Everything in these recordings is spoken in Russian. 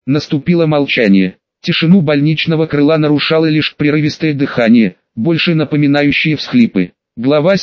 Наступило молчание. Тишину больничного крыла нарушало лишь прерывистое дыхание, больше напоминающее всхлипы. Глава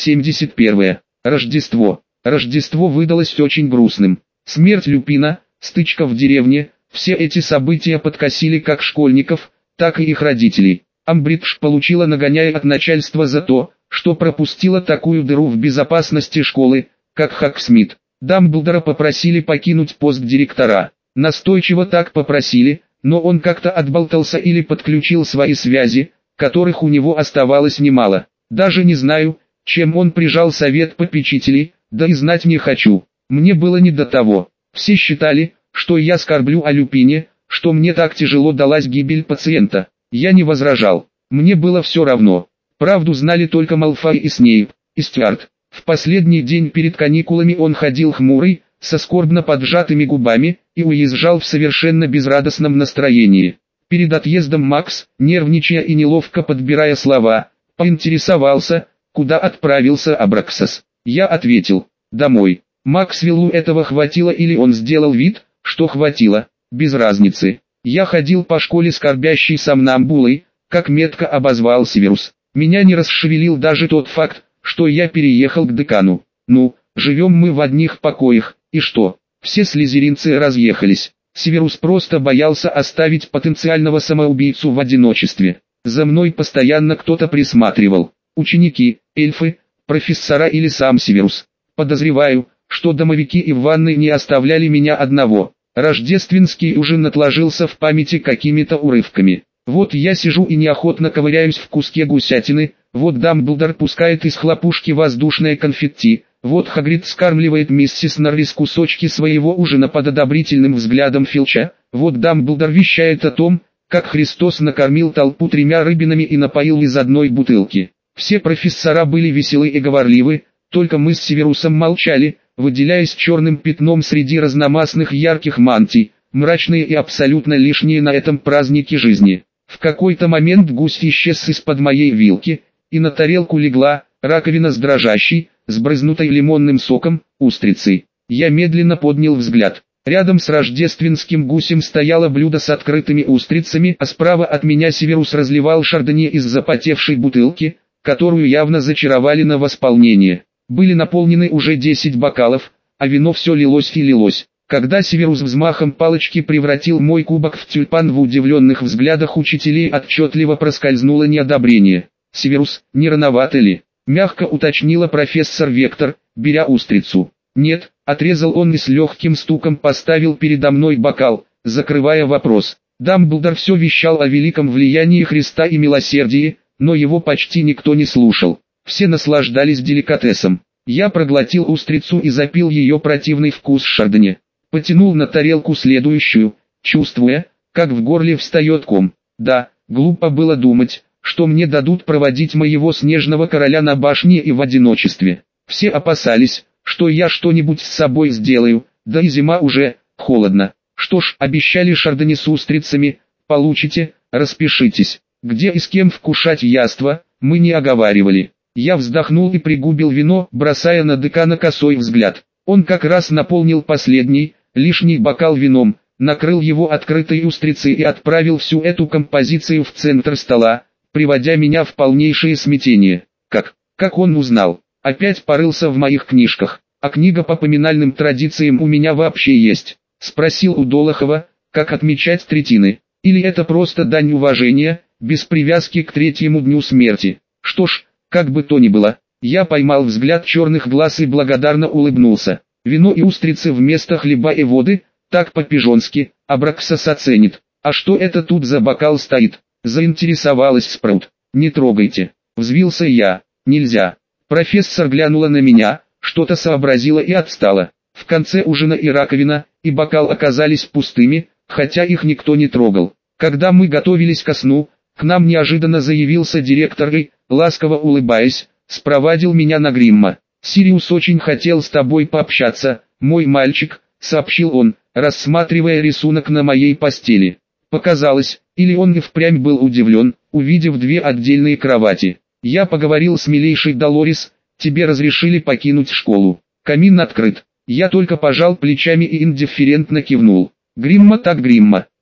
71. Рождество. Рождество выдалось очень грустным. Смерть Люпина, стычка в деревне, все эти события подкосили как школьников, так и их родителей. Амбридж получила нагоняя от начальства за то, что пропустила такую дыру в безопасности школы, как Хагсмит. Дамблдора попросили покинуть пост директора. Настойчиво так попросили, но он как-то отболтался или подключил свои связи, которых у него оставалось немало. Даже не знаю, чем он прижал совет попечителей, да и знать не хочу. Мне было не до того. Все считали, что я скорблю о Люпине, что мне так тяжело далась гибель пациента. Я не возражал. Мне было все равно. Правду знали только Малфой и Снейп, и Стюарт. В последний день перед каникулами он ходил хмурый, со скорбно поджатыми губами, и уезжал в совершенно безрадостном настроении. Перед отъездом Макс, нервничая и неловко подбирая слова, поинтересовался, куда отправился Абраксас. Я ответил: домой. Максвеллу этого хватило или он сделал вид, что хватило, без разницы. Я ходил по школе скорбящей сомнамбулой, как метко обозвал Северус. Меня не расшевелил даже тот факт, что я переехал к декану. Ну, живем мы в одних покоях, и что? Все слизеринцы разъехались. Северус просто боялся оставить потенциального самоубийцу в одиночестве. За мной постоянно кто-то присматривал. Ученики, эльфы, профессора или сам Северус. Подозреваю, что домовики и в ванной не оставляли меня одного. Рождественский ужин отложился в памяти какими-то урывками. Вот я сижу и неохотно ковыряюсь в куске гусятины, вот Дамблдор пускает из хлопушки воздушное конфетти, вот Хагрид скармливает миссис Норрис кусочки своего ужина под одобрительным взглядом Филча, вот Дамблдор вещает о том, как Христос накормил толпу 3 рыбинами и напоил из одной бутылки. Все профессора были веселы и говорливы, только мы с Северусом молчали, выделяясь черным пятном среди разномастных ярких мантий, мрачные и абсолютно лишние на этом празднике жизни. В какой-то момент гусь исчез из-под моей вилки, и на тарелку легла раковина с дрожащей, сбрызнутой лимонным соком, устрицей. Я медленно поднял взгляд. Рядом с рождественским гусем стояло блюдо с открытыми устрицами, а справа от меня Северус разливал шардоне из запотевшей бутылки, которую явно зачаровали на восполнение. Были наполнены уже 10 бокалов, а вино все лилось и лилось. Когда Северус взмахом палочки превратил мой кубок в тюльпан, в удивленных взглядах учителей отчетливо проскользнуло неодобрение. «Северус, не рановато ли?» – мягко уточнила профессор Вектор, беря устрицу. «Нет», – отрезал он и с легким стуком поставил передо мной бокал, закрывая вопрос. Дамблдор все вещал о великом влиянии Христа и милосердии, но его почти никто не слушал. Все наслаждались деликатесом. Я проглотил устрицу и запил ее противный вкус шардоне. Потянул на тарелку следующую, чувствуя, как в горле встает ком. Да, глупо было думать, что мне дадут проводить моего снежного короля на башне и в одиночестве. Все опасались, что я что-нибудь с собой сделаю, да и зима уже, холодно. Что ж, обещали шардоне с устрицами, получите, распишитесь. Где и с кем вкушать яства, мы не оговаривали. Я вздохнул и пригубил вино, бросая на декана косой взгляд. Он как раз наполнил последний, лишний бокал вином, накрыл его открытой устрицей и отправил всю эту композицию в центр стола, приводя меня в полнейшее смятение. Как он узнал? Опять порылся в моих книжках. А книга по поминальным традициям у меня вообще есть. Спросил у Долохова, как отмечать третины. Или это просто дань уважения, без привязки к 3-му дню смерти. Что ж, как бы то ни было, я поймал взгляд черных глаз и благодарно улыбнулся. Вино и устрицы вместо хлеба и воды, так по-пижонски, Абраксас оценит. А что это тут за бокал стоит? Заинтересовалась Спраут. Не трогайте. Взвился я. Нельзя. Профессор глянула на меня, что-то сообразила и отстала. В конце ужина и раковина, и бокал оказались пустыми, хотя их никто не трогал. Когда мы готовились ко сну, к нам неожиданно заявился директор и, ласково улыбаясь, спровадил меня на Гримма. «Сириус очень хотел с тобой пообщаться, мой мальчик», — сообщил он, рассматривая рисунок на моей постели. Показалось, или он и впрямь был удивлен, увидев 2 отдельные кровати. «Я поговорил с милейшей Долорес, тебе разрешили покинуть школу. Камин открыт». Я только пожал плечами и индифферентно кивнул. «Гримма так Гримма.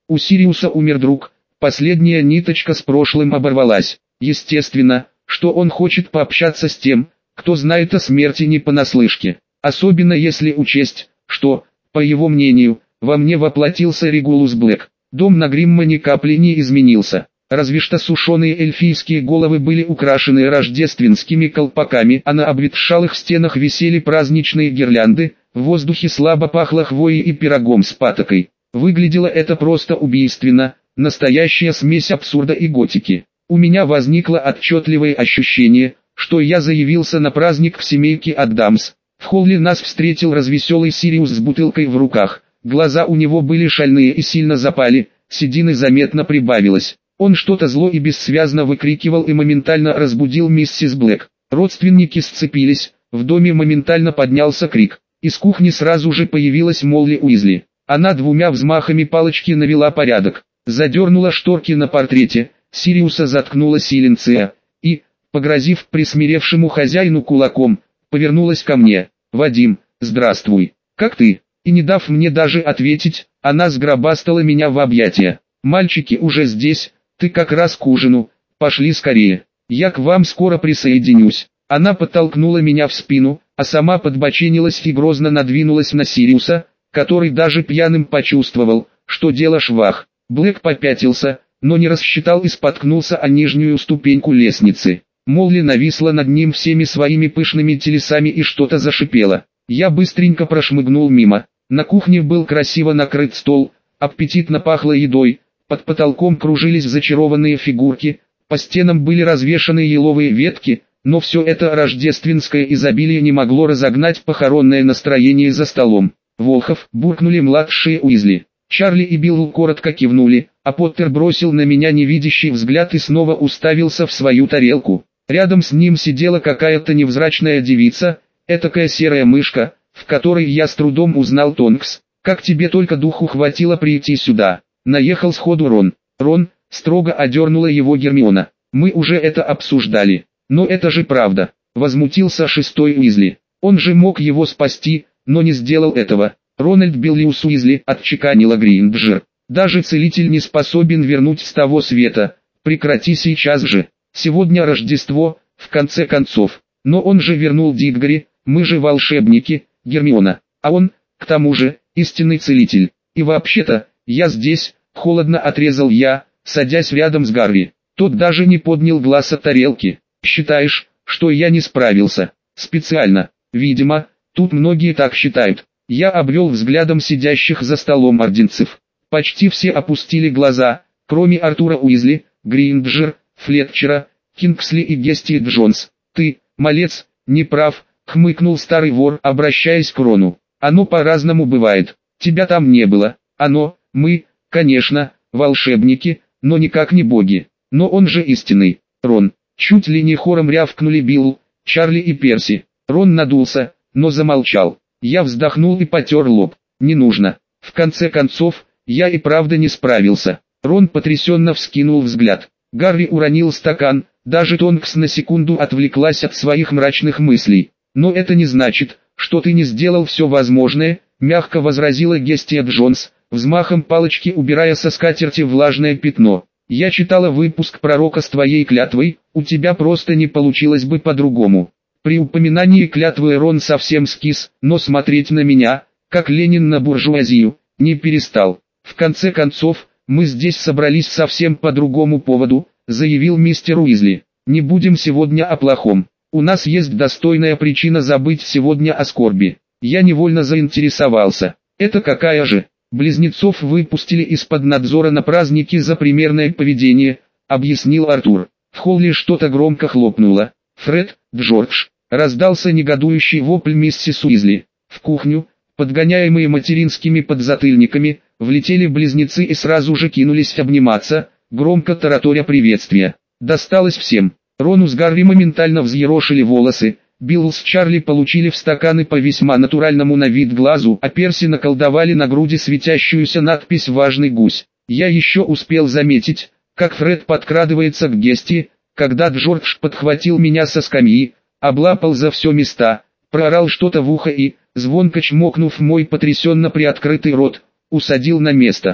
У Сириуса умер друг, последняя ниточка с прошлым оборвалась. Естественно, что он хочет пообщаться с тем, кто знает о смерти не понаслышке. Особенно если учесть, что, по его мнению, во мне воплотился Регулус Блэк. Дом на Гримма ни капли не изменился. Разве что сушеные эльфийские головы были украшены рождественскими колпаками, а на обветшалых стенах висели праздничные гирлянды, в воздухе слабо пахло хвоей и пирогом с патокой. Выглядело это просто убийственно, настоящая смесь абсурда и готики. У меня возникло отчетливое ощущение, что я заявился на праздник в семейке Адамс. В холле нас встретил развеселый Сириус с бутылкой в руках. Глаза у него были шальные и сильно запали, седины заметно прибавилось. Он что-то зло и бессвязно выкрикивал и моментально разбудил миссис Блэк. Родственники сцепились, в доме моментально поднялся крик. Из кухни сразу же появилась Молли Уизли. Она двумя взмахами палочки навела порядок, задернула шторки на портрете, Сириуса заткнула силенция и, погрозив присмиревшему хозяину кулаком, повернулась ко мне. «Вадим, здравствуй, как ты?» И не дав мне даже ответить, она сгробастала меня в объятия. «Мальчики уже здесь, ты как раз к ужину, пошли скорее, я к вам скоро присоединюсь». Она подтолкнула меня в спину, а сама подбоченилась и грозно надвинулась на Сириуса, который даже пьяным почувствовал, что дело швах. Блэк попятился, но не рассчитал и споткнулся о нижнюю ступеньку лестницы. Молли нависла над ним всеми своими пышными телесами и что-то зашипела. Я быстренько прошмыгнул мимо. На кухне был красиво накрыт стол, аппетитно пахло едой, под потолком кружились зачарованные фигурки, по стенам были развешаны еловые ветки, но все это рождественское изобилие не могло разогнать похоронное настроение за столом. «Волхов!» — буркнули младшие Уизли. Чарли и Билл коротко кивнули, а Поттер бросил на меня невидящий взгляд и снова уставился в свою тарелку. Рядом с ним сидела какая-то невзрачная девица, этакая серая мышка, в которой я с трудом узнал Тонкс. «Как тебе только духу хватило прийти сюда?» Наехал сходу Рон. «Рон», — строго одернула его Гермиона. «Мы уже это обсуждали». «Но это же правда», — возмутился шестой Уизли. «Он же мог его спасти, но не сделал этого». «Рональд Биллиус Уизли», — отчеканила Гринджер. «Даже целитель не способен вернуть с того света. Прекрати сейчас же. Сегодня Рождество, в конце концов. Но он же вернул Диггори, мы же волшебники, Гермиона. А он, к тому же, истинный целитель. И вообще-то, я здесь», — холодно отрезал я, садясь рядом с Гарри. Тот даже не поднял глаз от тарелки. «Считаешь, что я не справился?» «Специально. Видимо, тут многие так считают». Я обвел взглядом сидящих за столом орденцев. Почти все опустили глаза, кроме Артура Уизли, Гринджер, Флетчера, Кингсли и Гести Джонс. «Ты, малец, не прав», — хмыкнул старый вор, обращаясь к Рону. «Оно по-разному бывает. Тебя там не было. Мы, конечно, волшебники, но никак не боги. Но он же истинный, Рон». Чуть ли не хором рявкнули Билл, Чарли и Перси. Рон надулся, но замолчал. Я вздохнул и потер лоб. «Не нужно. В конце концов, я и правда не справился». Рон потрясенно вскинул взгляд. Гарри уронил стакан, даже Тонкс на секунду отвлеклась от своих мрачных мыслей. «Но это не значит, что ты не сделал все возможное», — мягко возразила Гестия Джонс, взмахом палочки убирая со скатерти влажное пятно. «Я читала выпуск пророка с твоей клятвой, у тебя просто не получилось бы по-другому». При упоминании клятвы Рон совсем скис, но смотреть на меня, как Ленин на буржуазию, не перестал. «В конце концов, мы здесь собрались совсем по другому поводу», — заявил мистер Уизли. «Не будем сегодня о плохом. У нас есть достойная причина забыть сегодня о скорби». Я невольно заинтересовался. «Это какая же?» «Близнецов выпустили из-под надзора на праздники за примерное поведение», — объяснил Артур. В холле что-то громко хлопнуло. «Фред, Джордж!» — раздался негодующий вопль миссис Уизли. В кухню, подгоняемые материнскими подзатыльниками, влетели близнецы и сразу же кинулись обниматься, громко тараторя приветствия. Досталось всем. Рону с Гарри моментально взъерошили волосы, Билл с Чарли получили в стаканы по весьма натуральному на вид глазу, а Перси наколдовали на груди светящуюся надпись «Важный гусь». Я еще успел заметить, как Фред подкрадывается к Гести, когда Джордж подхватил меня со скамьи, облапал за все места, проорал что-то в ухо и, звонко чмокнув мой потрясенно приоткрытый рот, усадил на место.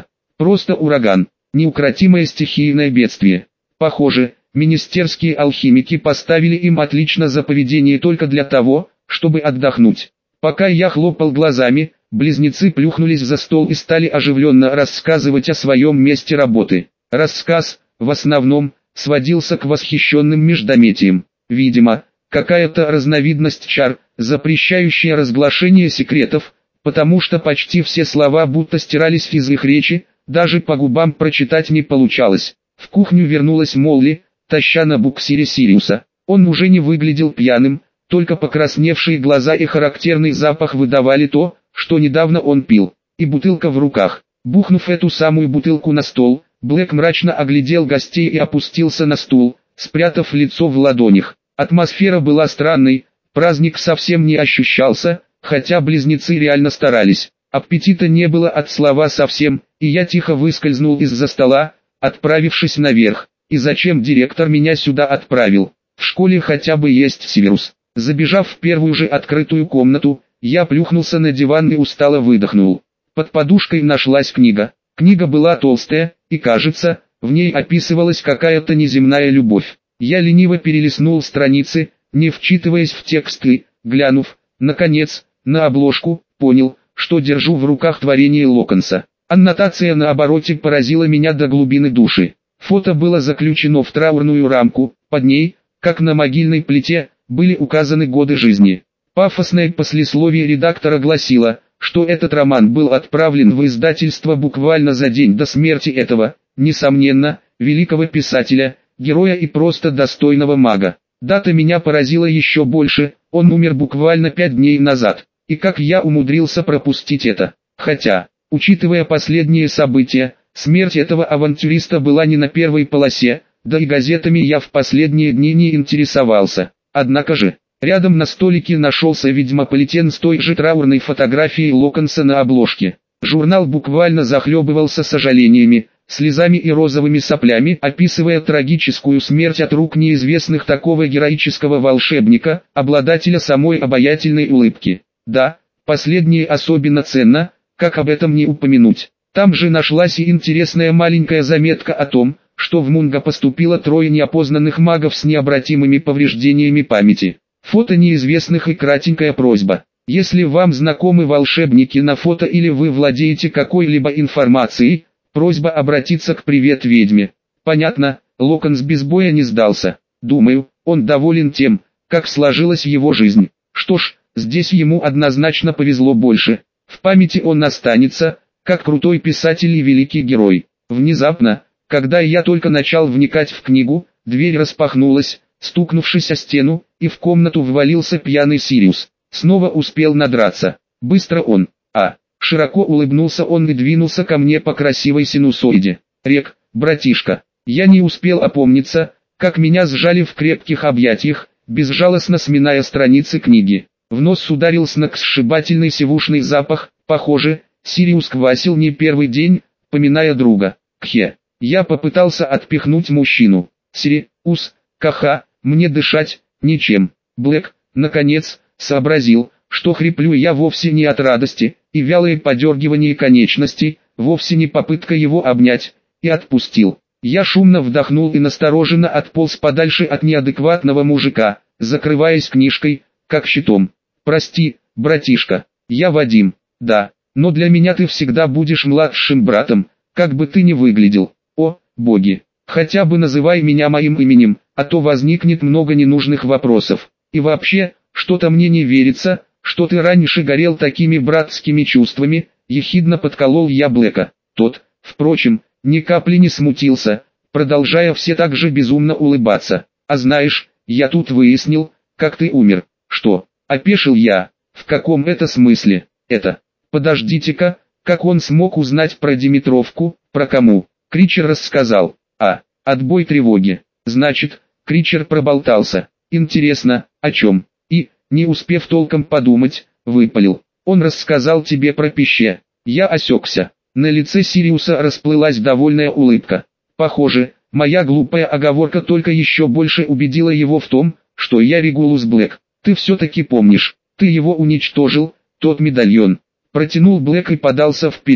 Просто ураган. Неукротимое стихийное бедствие. Похоже, министерские алхимики поставили им отлично за поведение только для того, чтобы отдохнуть. Пока я хлопал глазами, близнецы плюхнулись за стол и стали оживленно рассказывать о своем месте работы. Рассказ, в основном, сводился к восхищенным междометиям. Видимо, какая-то разновидность чар, запрещающая разглашение секретов, потому что почти все слова будто стирались из их речи, даже по губам прочитать не получалось. В кухню вернулась Молли, таща на буксире Сириуса. Он уже не выглядел пьяным, только покрасневшие глаза и характерный запах выдавали то, что недавно он пил. И бутылка в руках. Бухнув эту самую бутылку на стол, Блэк мрачно оглядел гостей и опустился на стул, спрятав лицо в ладонях. Атмосфера была странной, праздник совсем не ощущался, хотя близнецы реально старались. Аппетита не было от слова совсем, и я тихо выскользнул из-за стола, отправившись наверх. И зачем директор меня сюда отправил? В школе хотя бы есть Северус. Забежав в первую же открытую комнату, я плюхнулся на диван и устало выдохнул. Под подушкой нашлась книга. Книга была толстая, и кажется, в ней описывалась какая-то неземная любовь. Я лениво перелистнул страницы, не вчитываясь в текст и, глянув, наконец, на обложку, понял, что держу в руках творение Локонса. Аннотация на обороте поразила меня до глубины души. Фото было заключено в траурную рамку, под ней, как на могильной плите, были указаны годы жизни. Пафосное послесловие редактора гласило, что этот роман был отправлен в издательство буквально за день до смерти этого, несомненно, великого писателя, героя и просто достойного мага. Дата меня поразила еще больше, он умер буквально 5 дней назад, и как я умудрился пропустить это. Хотя, учитывая последние события, смерть этого авантюриста была не на первой полосе, да и газетами я в последние дни не интересовался. Однако же, рядом на столике нашелся ведьмополитен с той же траурной фотографией Локонса на обложке. Журнал буквально захлебывался сожалениями, слезами и розовыми соплями, описывая трагическую смерть от рук неизвестных такого героического волшебника, обладателя самой обаятельной улыбки. Да, последнее особенно ценно, как об этом не упомянуть. Там же нашлась и интересная маленькая заметка о том, что в Мунго поступило 3 неопознанных магов с необратимыми повреждениями памяти. Фото неизвестных и кратенькая просьба. Если вам знакомы волшебники на фото или вы владеете какой-либо информацией, просьба обратиться к «Привет, ведьме». Понятно, Локонс без боя не сдался. Думаю, он доволен тем, как сложилась его жизнь. Что ж, здесь ему однозначно повезло больше. В памяти он останется, как крутой писатель и великий герой. Внезапно, когда я только начал вникать в книгу, дверь распахнулась, стукнувшись о стену, и в комнату ввалился пьяный Сириус. Снова успел надраться. Быстро он. Широко улыбнулся он и двинулся ко мне по красивой синусоиде. Рек, братишка. Я не успел опомниться, как меня сжали в крепких объятиях, безжалостно сминая страницы книги. В нос ударил сногсшибательный сивушный запах. Похоже, Сириус квасил не первый день, поминая друга. Кхе. Я попытался отпихнуть мужчину. Сириус, каха, мне дышать нечем. Блэк, наконец, сообразил, что хриплю я вовсе не от радости, и вялое подергивание конечностей, вовсе не попытка его обнять, и отпустил. Я шумно вдохнул и настороженно отполз подальше от неадекватного мужика, закрываясь книжкой, как щитом. «Прости, братишка, я Вадим, да, но для меня ты всегда будешь младшим братом, как бы ты ни выглядел. О, боги, хотя бы называй меня моим именем, а то возникнет много ненужных вопросов. И вообще, что-то мне не верится, что ты раньше горел такими братскими чувствами», ехидно подколол я Блэка. Тот, впрочем, ни капли не смутился, продолжая все так же безумно улыбаться. «А знаешь, я тут выяснил, как ты умер». «Что?» – опешил я. «В каком это смысле? Это? Подождите-ка, как он смог узнать про Димитровку, про кому?» Кричер рассказал. Отбой тревоги. Значит, Кричер проболтался. Интересно, о чем? И, не успев толком подумать, выпалил. Он рассказал тебе про пище. Я осекся. На лице Сириуса расплылась довольная улыбка. Похоже, моя глупая оговорка только еще больше убедила его в том, что я Регулус Блэк. Ты все-таки помнишь, ты его уничтожил, тот медальон. Протянул Блэк и подался вперед.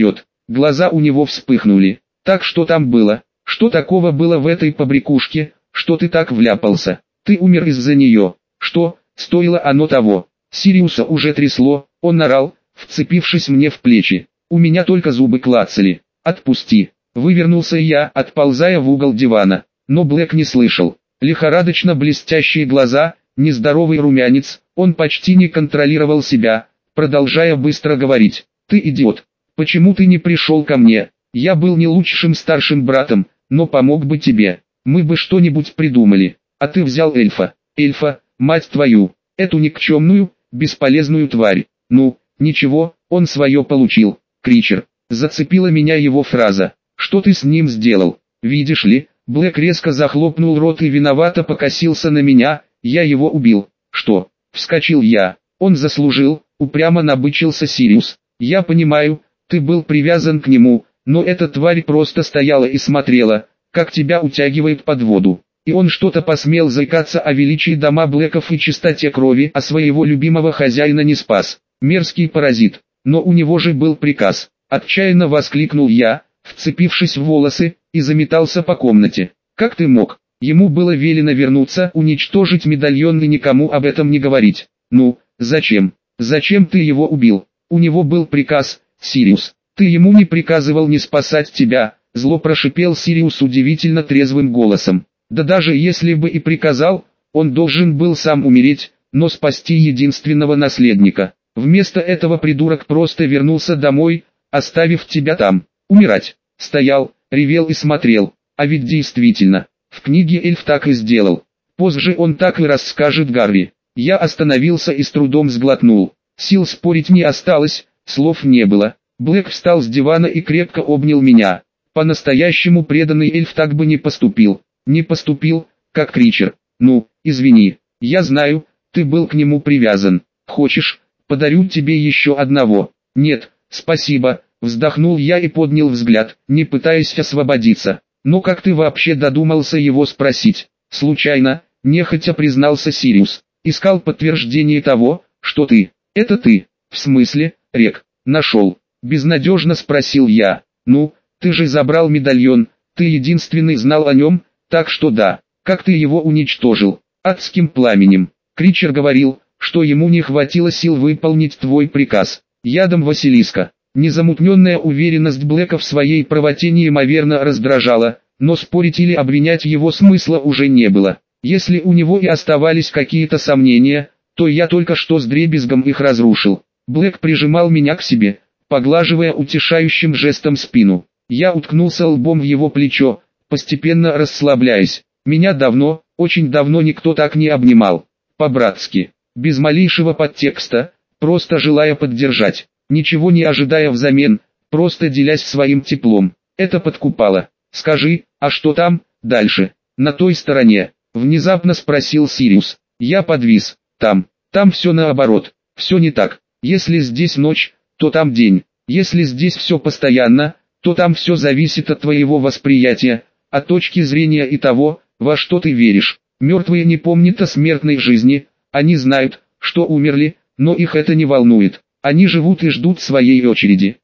Глаза у него вспыхнули. Так что там было? Что такого было в этой побрякушке, что ты так вляпался? Ты умер из-за нее. Что, стоило оно того? Сириуса уже трясло, он орал, вцепившись мне в плечи. У меня только зубы клацали. «Отпусти!» Вывернулся я, отползая в угол дивана. Но Блэк не слышал. Лихорадочно блестящие глаза, нездоровый румянец, он почти не контролировал себя, продолжая быстро говорить. «Ты идиот! Почему ты не пришел ко мне? Я был не лучшим старшим братом, но помог бы тебе. Мы бы что-нибудь придумали. А ты взял эльфа. Эльфа, мать твою, эту никчемную, бесполезную тварь. Ну, ничего, он свое получил. Кричер». Зацепила меня его фраза. «Что ты с ним сделал? Видишь ли?» Блэк резко захлопнул рот и виновато покосился на меня. «Я его убил». «Что?» — вскочил я. «Он заслужил», — упрямо набычился Сириус. «Я понимаю, ты был привязан к нему, но эта тварь просто стояла и смотрела, как тебя утягивает под воду». И он что-то посмел заикаться о величии дома Блэков и чистоте крови, а своего любимого хозяина не спас. Мерзкий паразит. Но у него же был приказ. Отчаянно воскликнул я, вцепившись в волосы, и заметался по комнате. «Как ты мог? Ему было велено вернуться, уничтожить медальон и никому об этом не говорить. Ну, зачем? Зачем ты его убил? У него был приказ, Сириус. Ты ему не приказывал не спасать тебя», зло прошипел Сириус удивительно трезвым голосом. «Да даже если бы и приказал, он должен был сам умереть, но спасти единственного наследника. Вместо этого придурок просто вернулся домой, оставив тебя там, умирать». Стоял, ревел и смотрел. А ведь действительно, в книге эльф так и сделал. Позже он так и расскажет Гарри. Я остановился и с трудом сглотнул. Сил спорить не осталось, слов не было. Блэк встал с дивана и крепко обнял меня. По-настоящему преданный эльф так бы не поступил. Не поступил, как Кричер. «Ну, извини, я знаю, ты был к нему привязан. Хочешь, подарю тебе еще одного?» «Нет, спасибо», вздохнул я и поднял взгляд, не пытаясь освободиться. «Но как ты вообще додумался его спросить?» «Случайно», нехотя признался Сириус. «Искал подтверждение того, что ты. Это ты. В смысле, Рек, нашел?» Безнадежно спросил я. «Ну, ты же забрал медальон, ты единственный знал о нем, так что да. Как ты его уничтожил?» «Адским пламенем». Кричер говорил, что ему не хватило сил выполнить твой приказ. «Ядом Василиска». Незамутненная уверенность Блэка в своей правоте неимоверно раздражала, но спорить или обвинять его смысла уже не было. Если у него и оставались какие-то сомнения, то я только что с дребезгом их разрушил. Блэк прижимал меня к себе, поглаживая утешающим жестом спину. Я уткнулся лбом в его плечо, постепенно расслабляясь. Меня давно, очень давно никто так не обнимал. По-братски, без малейшего подтекста, просто желая поддержать. Ничего не ожидая взамен, просто делясь своим теплом. Это подкупало. «Скажи, а что там, дальше, на той стороне?» Внезапно спросил Сириус. Я подвис. Там все наоборот, все не так. Если здесь ночь, то там день. Если здесь все постоянно, то там все зависит от твоего восприятия, от точки зрения и того, во что ты веришь. Мертвые не помнят о смертной жизни, они знают, что умерли, но их это не волнует. Они живут и ждут своей очереди.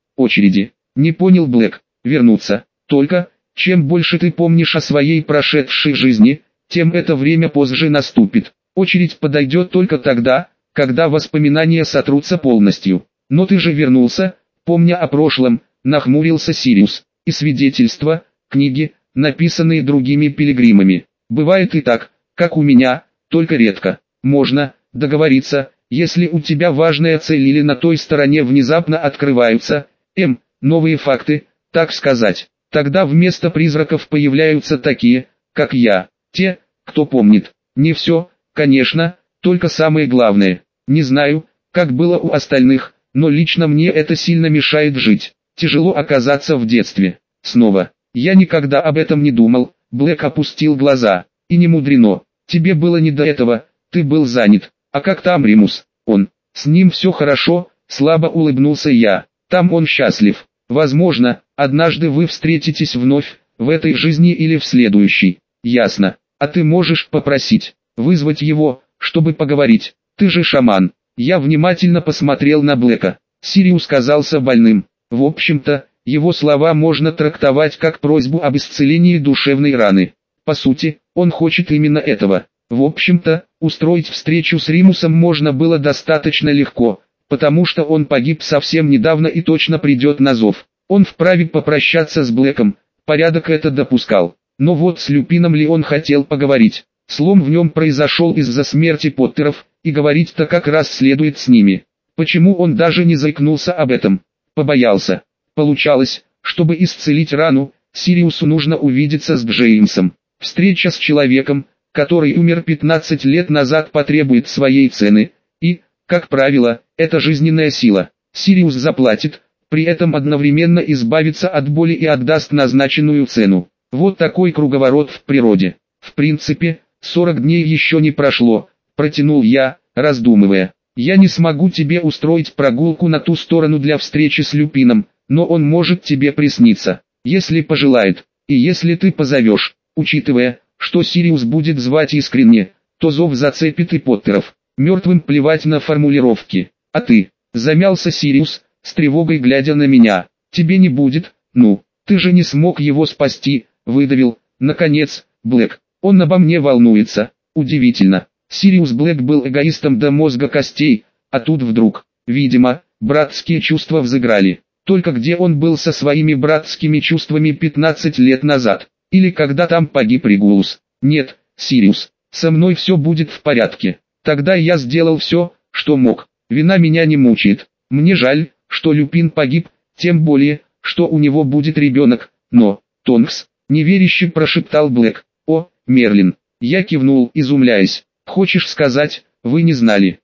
Не понял Блэк. Вернуться. Только, чем больше ты помнишь о своей прошедшей жизни, тем это время позже наступит. Очередь подойдет только тогда, когда воспоминания сотрутся полностью. Но ты же вернулся, помня о прошлом, нахмурился Сириус. И свидетельства, книги, написанные другими пилигримами. Бывает и так, как у меня, только редко. Можно договориться. Если у тебя важная цель или на той стороне внезапно открываются, новые факты, так сказать, тогда вместо призраков появляются такие, как я, те, кто помнит. Не все, конечно, только самое главное. Не знаю, как было у остальных, но лично мне это сильно мешает жить. Тяжело оказаться в детстве. Снова, я никогда об этом не думал. Блэк опустил глаза. И не мудрено, тебе было не до этого, ты был занят. «А как там Римус?» С ним все хорошо», слабо улыбнулся я. «Там он счастлив. Возможно, однажды вы встретитесь вновь, в этой жизни или в следующей». «Ясно. А ты можешь попросить, вызвать его, чтобы поговорить. Ты же шаман». Я внимательно посмотрел на Блэка. Сириус казался больным. В общем-то, Его слова можно трактовать как просьбу об исцелении душевной раны. По сути, он хочет именно этого. В общем-то, устроить встречу с Римусом можно было достаточно легко, потому что он погиб совсем недавно и точно придет на зов. Он вправе попрощаться с Блэком, порядок это допускал. Но вот с Люпином ли он хотел поговорить? Слом в нем произошел из-за смерти Поттеров, и говорить-то как раз следует с ними. Почему он даже не заикнулся об этом? Побоялся. Получалось, чтобы исцелить рану, Сириусу нужно увидеться с Джеймсом. Встреча с человеком, который умер 15 лет назад, потребует своей цены, и, как правило, это жизненная сила. Сириус заплатит, при этом одновременно избавится от боли и отдаст назначенную цену. Вот такой круговорот в природе. В принципе, 40 дней еще не прошло, протянул я, раздумывая. Я не смогу тебе устроить прогулку на ту сторону для встречи с Люпином, но он может тебе присниться, если пожелает, и если ты позовешь. Учитывая, что Сириус будет звать искренне, то зов зацепит и Поттеров. Мертвым плевать на формулировки. А ты? Замялся Сириус, с тревогой глядя на меня. Тебе не будет, ну, ты же не смог его спасти, выдавил, наконец, Блэк. Он обо мне волнуется. Удивительно. Сириус Блэк был эгоистом до мозга костей, а тут вдруг, видимо, братские чувства взыграли. Только где он был со своими братскими чувствами 15 лет назад? Или когда там погиб Регулус? Нет, Сириус, со мной все будет в порядке. Тогда я сделал все, что мог. Вина меня не мучает. Мне жаль, что Люпин погиб, тем более, что у него будет ребенок. Но, Тонкс, неверяще прошептал Блэк. О, Мерлин. Я кивнул, изумляясь. Хочешь сказать, вы не знали?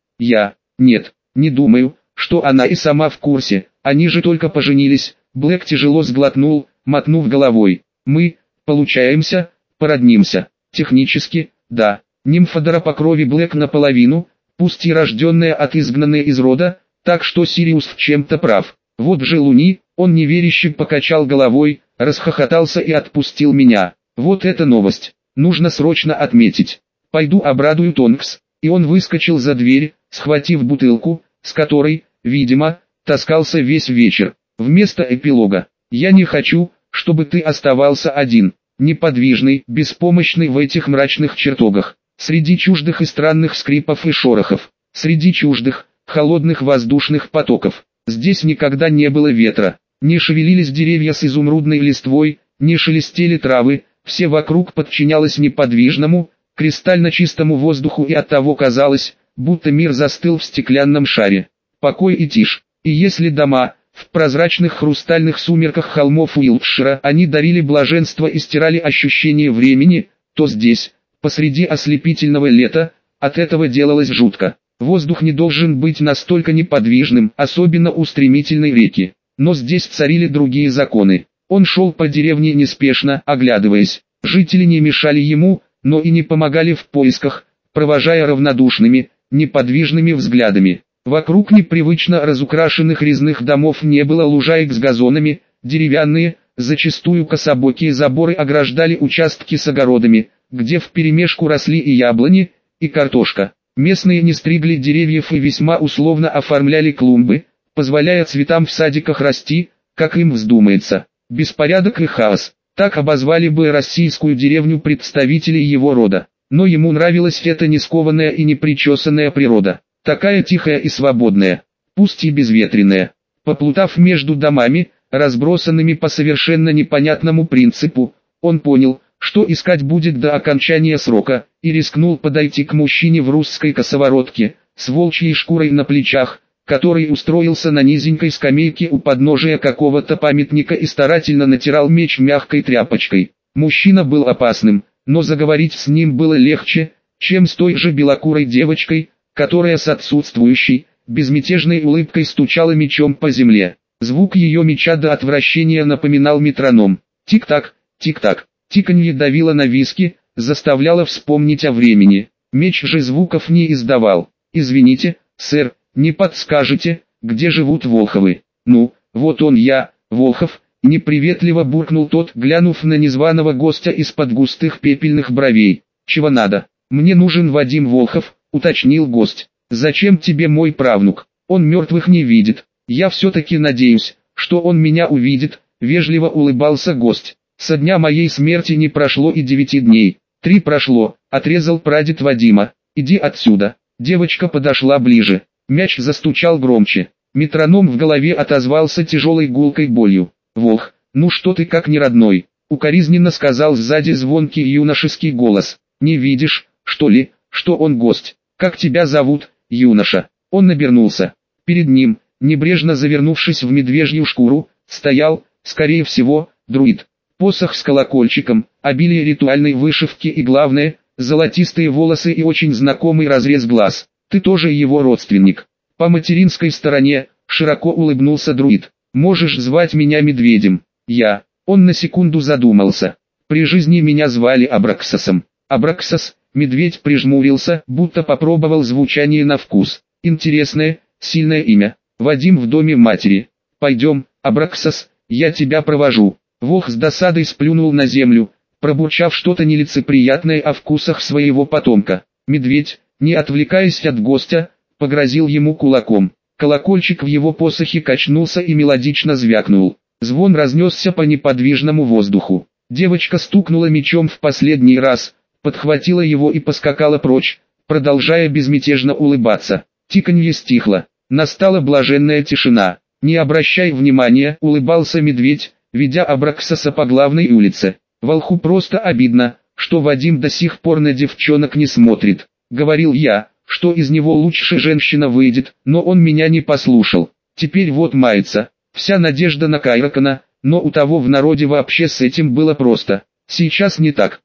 Нет, не думаю, что она и сама в курсе. Они же только поженились. Блэк тяжело сглотнул, мотнув головой. Мы, получаемся, породнимся. Технически, да. Нимфодора по крови Блэк наполовину, пусть и рожденная от изгнанной из рода, так что Сириус в чем-то прав. Вот же Луни, он неверяще покачал головой, расхохотался и отпустил меня. Вот это новость. Нужно срочно отметить. Пойду обрадую Тонкс. И он выскочил за дверь, схватив бутылку, с которой, видимо, таскался весь вечер. Вместо эпилога. Я не хочу, чтобы ты оставался один, неподвижный, беспомощный в этих мрачных чертогах. Среди чуждых и странных скрипов и шорохов. Среди чуждых, холодных воздушных потоков. Здесь никогда не было ветра. Не шевелились деревья с изумрудной листвой, не шелестели травы. Все вокруг подчинялось неподвижному, кристально чистому воздуху, и оттого казалось, будто мир застыл в стеклянном шаре. Покой и тишь. И если дома, в прозрачных хрустальных сумерках холмов Уилтшира, они дарили блаженство и стирали ощущение времени, то здесь, посреди ослепительного лета, от этого делалось жутко. Воздух не должен быть настолько неподвижным, особенно у стремительной реки. Но здесь царили другие законы. Он шел по деревне неспешно, оглядываясь. Жители не мешали ему, но и не помогали в поисках, провожая равнодушными, неподвижными взглядами. Вокруг непривычно разукрашенных резных домов не было лужаек с газонами, деревянные, зачастую кособокие заборы ограждали участки с огородами, где вперемешку росли и яблони, и картошка. Местные не стригли деревьев и весьма условно оформляли клумбы, позволяя цветам в садиках расти, как им вздумается. Беспорядок и хаос. Так обозвали бы российскую деревню представители его рода. Но ему нравилась эта нескованная и непричесанная природа. Такая тихая и свободная, пусть и безветренная. Поплутав между домами, разбросанными по совершенно непонятному принципу, он понял, что искать будет до окончания срока, и рискнул подойти к мужчине в русской косоворотке, с волчьей шкурой на плечах, который устроился на низенькой скамейке у подножия какого-то памятника и старательно натирал меч мягкой тряпочкой. Мужчина был опасным, но заговорить с ним было легче, чем с той же белокурой девочкой, которая с отсутствующей, безмятежной улыбкой стучала мечом по земле. Звук ее меча до отвращения напоминал метроном. Тик-так, тик-так. Тиканье давило на виски, заставляло вспомнить о времени. Меч же звуков не издавал. «Извините, сэр, не подскажете, где живут Волховы?» «Ну, вот он я, Волхов», — неприветливо буркнул тот, глянув на незваного гостя из-под густых пепельных бровей. «Чего надо?» «Мне нужен Вадим Волхов», — уточнил гость. «Зачем тебе мой правнук? Он мертвых не видит. Я все-таки надеюсь, что он меня увидит, вежливо улыбался гость. Со дня моей смерти не прошло и 9 дней. 3 прошло, отрезал прадед Вадима. Иди отсюда. Девочка подошла ближе. Мяч застучал громче. Метроном в голове отозвался тяжелой гулкой болью. Волх, ну что ты как не родной? Укоризненно сказал сзади звонкий юношеский голос. Не видишь, что ли, что он гость? Как тебя зовут, юноша? Он обернулся. Перед ним, небрежно завернувшись в медвежью шкуру, стоял, скорее всего, друид. Посох с колокольчиком, обилие ритуальной вышивки и главное, золотистые волосы и очень знакомый разрез глаз. Ты тоже его родственник. По материнской стороне, широко улыбнулся друид. Можешь звать меня медведем. Он на секунду задумался. При жизни меня звали Абраксасом. Абраксас, медведь прижмурился, будто попробовал звучание на вкус. Интересное, сильное имя. Вадим в доме матери. Пойдем, Абраксас, я тебя провожу. Волх с досадой сплюнул на землю, пробурчав что-то нелицеприятное о вкусах своего потомка. Медведь, не отвлекаясь от гостя, погрозил ему кулаком. Колокольчик в его посохе качнулся и мелодично звякнул. Звон разнесся по неподвижному воздуху. Девочка стукнула мечом в последний раз, подхватила его и поскакала прочь, продолжая безмятежно улыбаться. Тиканье стихло. Настала блаженная тишина. «Не обращай внимания», — улыбался медведь, ведя Абраксаса по главной улице. «Волху просто обидно, что Вадим до сих пор на девчонок не смотрит. Говорил я, что из него лучше женщина выйдет, но он меня не послушал. Теперь вот мается. Вся надежда на Кайракана, но у того в народе вообще с этим было просто. Сейчас не так,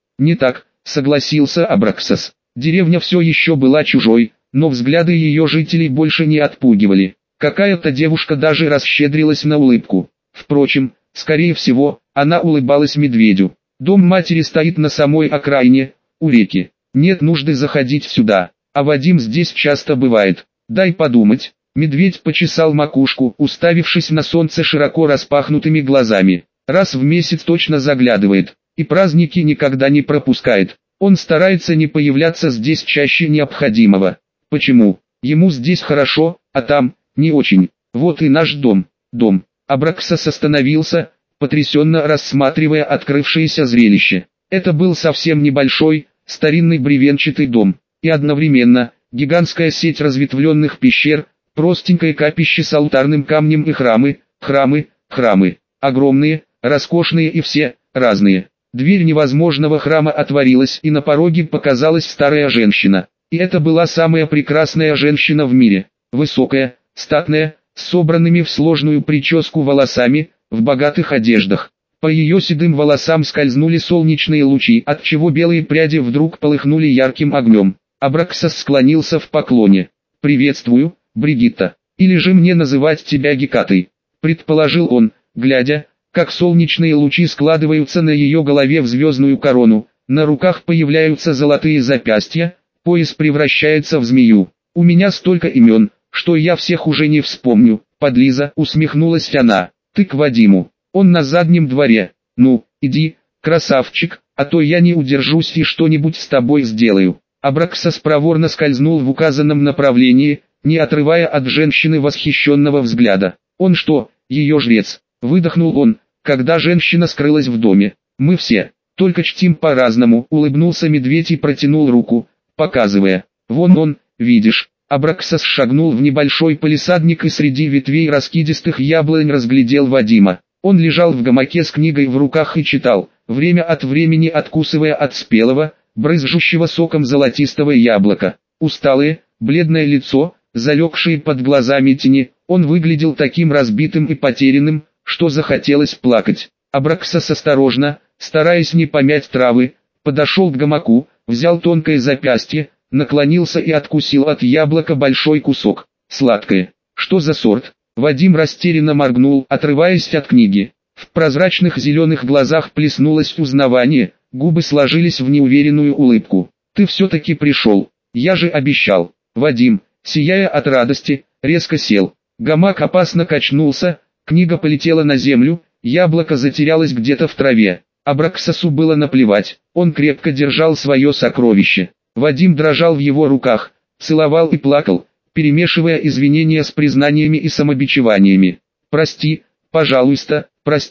согласился Абраксас. Деревня все еще была чужой, но взгляды ее жителей больше не отпугивали. Какая-то девушка даже расщедрилась на улыбку. Впрочем, скорее всего, она улыбалась медведю. Дом матери стоит на самой окраине, у реки. Нет нужды заходить сюда, а Вадим здесь часто бывает. Дай подумать. Медведь почесал макушку, уставившись на солнце широко распахнутыми глазами. Раз в месяц точно заглядывает, и праздники никогда не пропускает. Он старается не появляться здесь чаще необходимого. Почему? Ему здесь хорошо, а там не очень. Вот и наш дом. Абраксас остановился, потрясенно рассматривая открывшееся зрелище. Это был совсем небольшой, старинный бревенчатый дом, и одновременно гигантская сеть разветвленных пещер, простенькое капище с алтарным камнем и храмы. Огромные, роскошные и все разные. Дверь невозможного храма отворилась, и на пороге показалась старая женщина. И это была самая прекрасная женщина в мире. Высокая, статная, с собранными в сложную прическу волосами, в богатых одеждах. По ее седым волосам скользнули солнечные лучи, отчего белые пряди вдруг полыхнули ярким огнем. Абраксас склонился в поклоне. «Приветствую, Бригитта. Или же мне называть тебя Гекатой?» предположил он, глядя, как солнечные лучи складываются на ее голове в звездную корону, на руках появляются золотые запястья, пояс превращается в змею. «У меня столько имен, что я всех уже не вспомню», подлиза, усмехнулась она. «Ты к Вадиму, он на заднем дворе. Ну, иди, красавчик, а то я не удержусь и что-нибудь с тобой сделаю». Абраксас проворно скользнул в указанном направлении, не отрывая от женщины восхищенного взгляда. «Он что, ее жрец?» — выдохнул он, когда женщина скрылась в доме. «Мы все, только чтим по-разному», — улыбнулся медведь и протянул руку, показывая. «Вон он, видишь». Абраксас шагнул в небольшой палисадник и среди ветвей раскидистых яблонь разглядел Вадима. Он лежал в гамаке с книгой в руках и читал, время от времени откусывая от спелого, брызжущего соком золотистого яблока. Усталое, бледное лицо, залегшие под глазами тени, он выглядел таким разбитым и потерянным, что захотелось плакать. Абраксас осторожно, стараясь не помять травы, подошел к гамаку, взял тонкое запястье, наклонился и откусил от яблока большой кусок. «Сладкое. Что за сорт?» Вадим растерянно моргнул, отрываясь от книги. В прозрачных зеленых глазах плеснулось узнавание, губы сложились в неуверенную улыбку. «Ты все-таки пришел. Я же обещал». Вадим, сияя от радости, резко сел. Гамак опасно качнулся, книга полетела на землю, яблоко затерялось где-то в траве. Абраксасу было наплевать, он крепко держал свое сокровище. Вадим дрожал в его руках, целовал и плакал, перемешивая извинения с признаниями и самобичеваниями. «Прости, пожалуйста, прости».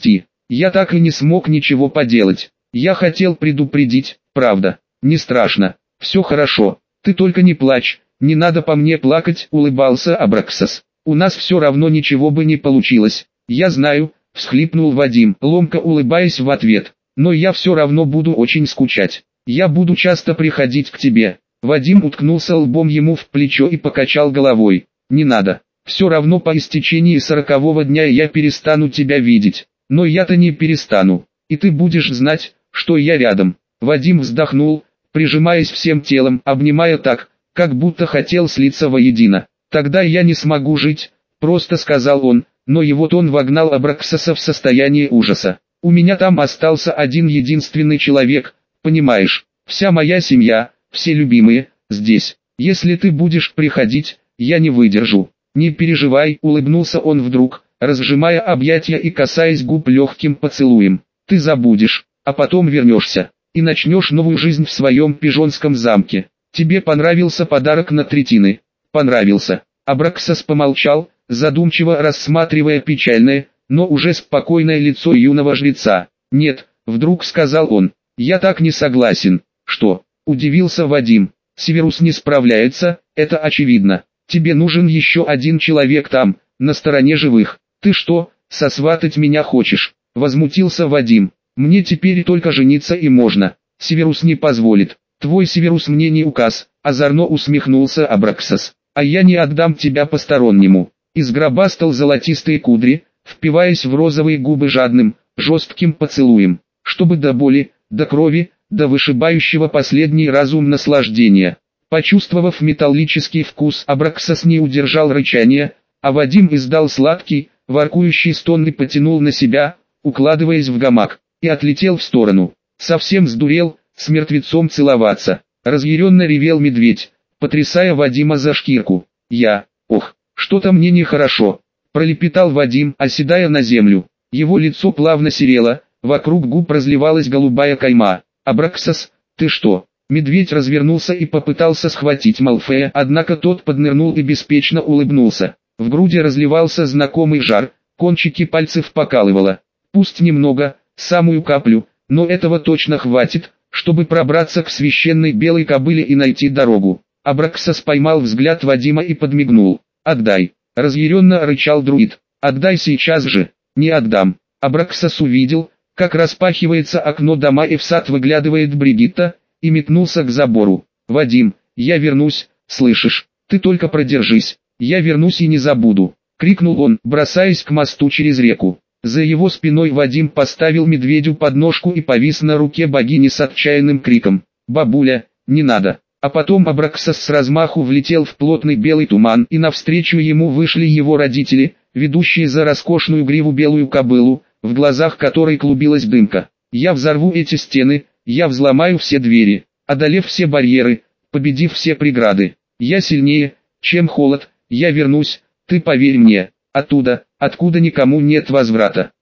Я так и не смог ничего поделать. Я хотел предупредить, правда. Не страшно, все хорошо. Ты только не плачь, не надо по мне плакать, улыбался Абраксас. У нас все равно ничего бы не получилось. Я знаю, всхлипнул Вадим, ломко улыбаясь в ответ. Но я все равно буду очень скучать. Я буду часто приходить к тебе. Вадим уткнулся лбом ему в плечо и покачал головой. Не надо. Все равно по истечении 40-го дня я перестану тебя видеть. Но я-то не перестану. И ты будешь знать, что я рядом. Вадим вздохнул, прижимаясь всем телом, обнимая так, как будто хотел слиться воедино. «Тогда я не смогу жить», — просто сказал он, но его тон вогнал Абраксаса в состояние ужаса. «У меня там остался один единственный человек, понимаешь, вся моя семья, все любимые, здесь. Если ты будешь приходить, я не выдержу». «Не переживай», — улыбнулся он вдруг, разжимая объятия и касаясь губ легким поцелуем. «Ты забудешь, а потом вернешься, и начнешь новую жизнь в своем пижонском замке. Тебе понравился подарок на третины?» «Понравился». Абраксас помолчал, задумчиво рассматривая печальное, но уже спокойное лицо юного жреца. «Нет», — вдруг сказал он, — «я так не согласен». «Что?» — удивился Вадим. «Северус не справляется, это очевидно. Тебе нужен еще один человек там, на стороне живых. Ты что, сосватать меня хочешь?» — возмутился Вадим. «Мне теперь только жениться и можно. Северус не позволит. Твой Северус мне не указ», — озорно усмехнулся Абраксас. «А я не отдам тебя постороннему». Изгробастал золотистые кудри, впиваясь в розовые губы жадным, жестким поцелуем, чтобы до боли, до крови, до вышибающего последний разум наслаждения. Почувствовав металлический вкус, Абраксас не удержал рычания, а Вадим издал сладкий, воркующий стон и потянул на себя, укладываясь в гамак, и отлетел в сторону. Совсем сдурел, с мертвецом целоваться. Разъяренно ревел медведь, потрясая Вадима за шкирку. «Ох, что-то мне нехорошо», — пролепетал Вадим, оседая на землю. Его лицо плавно серело, вокруг губ разливалась голубая кайма. «Абраксас, ты что?» Медведь развернулся и попытался схватить Малфея, однако тот поднырнул и беспечно улыбнулся. В груди разливался знакомый жар, кончики пальцев покалывало. Пусть немного, самую каплю, но этого точно хватит, чтобы пробраться к священной белой кобыле и найти дорогу. Абраксас поймал взгляд Вадима и подмигнул. «Отдай!» — разъяренно рычал друид. «Отдай сейчас же!» «Не отдам!» Абраксас увидел, как распахивается окно дома и в сад выглядывает Бригитта, и метнулся к забору. «Вадим, я вернусь, слышишь? Ты только продержись, я вернусь и не забуду!» — крикнул он, бросаясь к мосту через реку. За его спиной Вадим поставил медведю подножку и повис на руке богини с отчаянным криком: «Бабуля, не надо!» А потом Абраксас с размаху влетел в плотный белый туман, и навстречу ему вышли его родители, ведущие за роскошную гриву белую кобылу, в глазах которой клубилась дымка. «Я взорву эти стены, я взломаю все двери, одолев все барьеры, победив все преграды. Я сильнее, чем холод, я вернусь, ты поверь мне, оттуда, откуда никому нет возврата».